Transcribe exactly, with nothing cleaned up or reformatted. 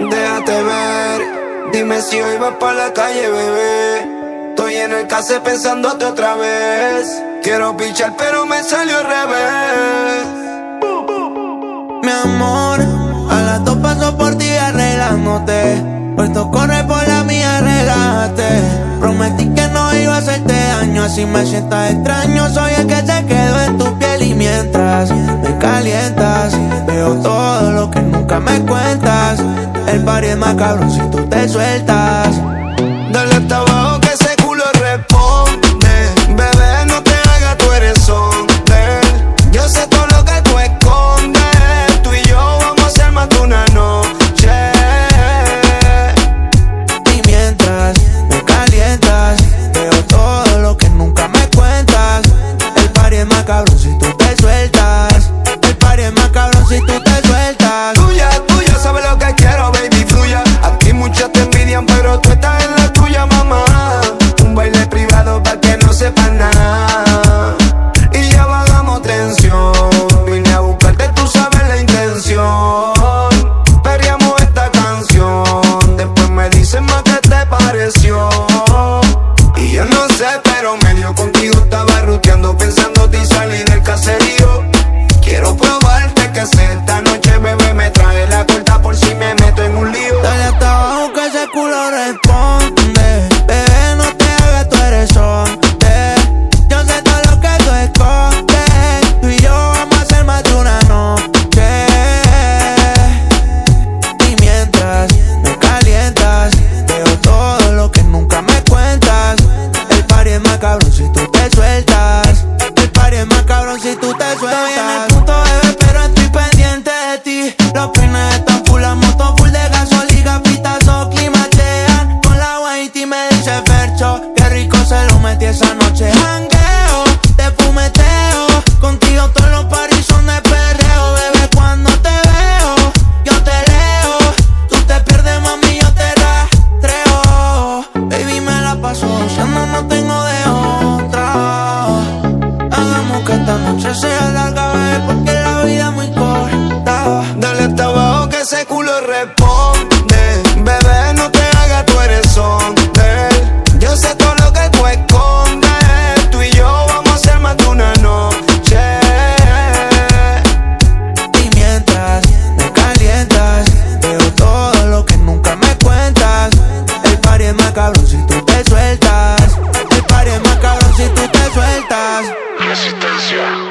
déjate ver. Dime si hoy vas pa' la calle, bebé. Estoy en el case pensándote otra vez. Quiero pichar pero me salió al revés. Mi amor, a las dos paso por ti arreglándote. Puesto corre por la mía, relájate. Prometí que no iba a hacerte daño, así me sientas extraño. Soy el que se quedó en tu piel y mientras me calientas, veo todo lo que nunca me cuentas. El party es más cabrón si tú te sueltas. Dale hasta abajo que ese culo responde. Bebé, no te hagas, tú eres hombre. Yo sé todo lo que tú escondes. Tú y yo vamos a hacer más de una noche. Y mientras me calientas, veo todo lo que nunca me cuentas. El party es más cabrón si tú te sueltas. El party es más cabrón si tú te sueltas. Tuya, tuya, sabes lo que quiero, baby, fluya. Aquí muchos te envidian, pero tú estás en la tuya, mamá. Un baile privado pa' que no sepas nada. Y ya bajamos tensión. Vine a buscarte, tú sabes la intención. Perreamos esta canción. Después me dicen más qué te pareció. Y yo no sé, pero medio contigo estaba ruteando, pensándote y salí del caserío. Quiero probarte que sé esta noche, bebé, me trae la corta por si me meto en un lío. Dale hasta abajo que ese culo responde. Bebé, no te hagas, tú eres hombre. Yo sé todo lo que tú escondes. Tú y yo vamos a hacer más de una noche. Y mientras me calientas, veo todo lo que nunca me cuentas. El party es más cabrón si tú te sueltas. El party es más cabrón si tú te sueltas. Estoy en el punto, bebé, pero estoy pendiente de ti. Los peines están full, la moto full de gasolina, pitazo, climachean. Con la Whitey me dice Fercho, qué rico se lo metí esa noche. Jangueo, te fumeteo, contigo todos los paris son de perreo. Bebé, cuando te veo, yo te leo. Tú te pierdes, mami, yo te rastreo. Baby, me la paso gozando, no tengo de otra. Hagamos que esta noche sea larga, bebé, porque la vida es muy corta. Dale hasta abajo que ese culo responde. Bebé, no te hagas, tú eres hombre. Yo sé todo lo que tú escondes. Tú y yo vamos a hacer más de una noche. Y mientras me calientas, veo todo lo que nunca me cuentas. El party es más cabrón si tú te sueltas. El party es más cabrón si tú te sueltas. Resistencia.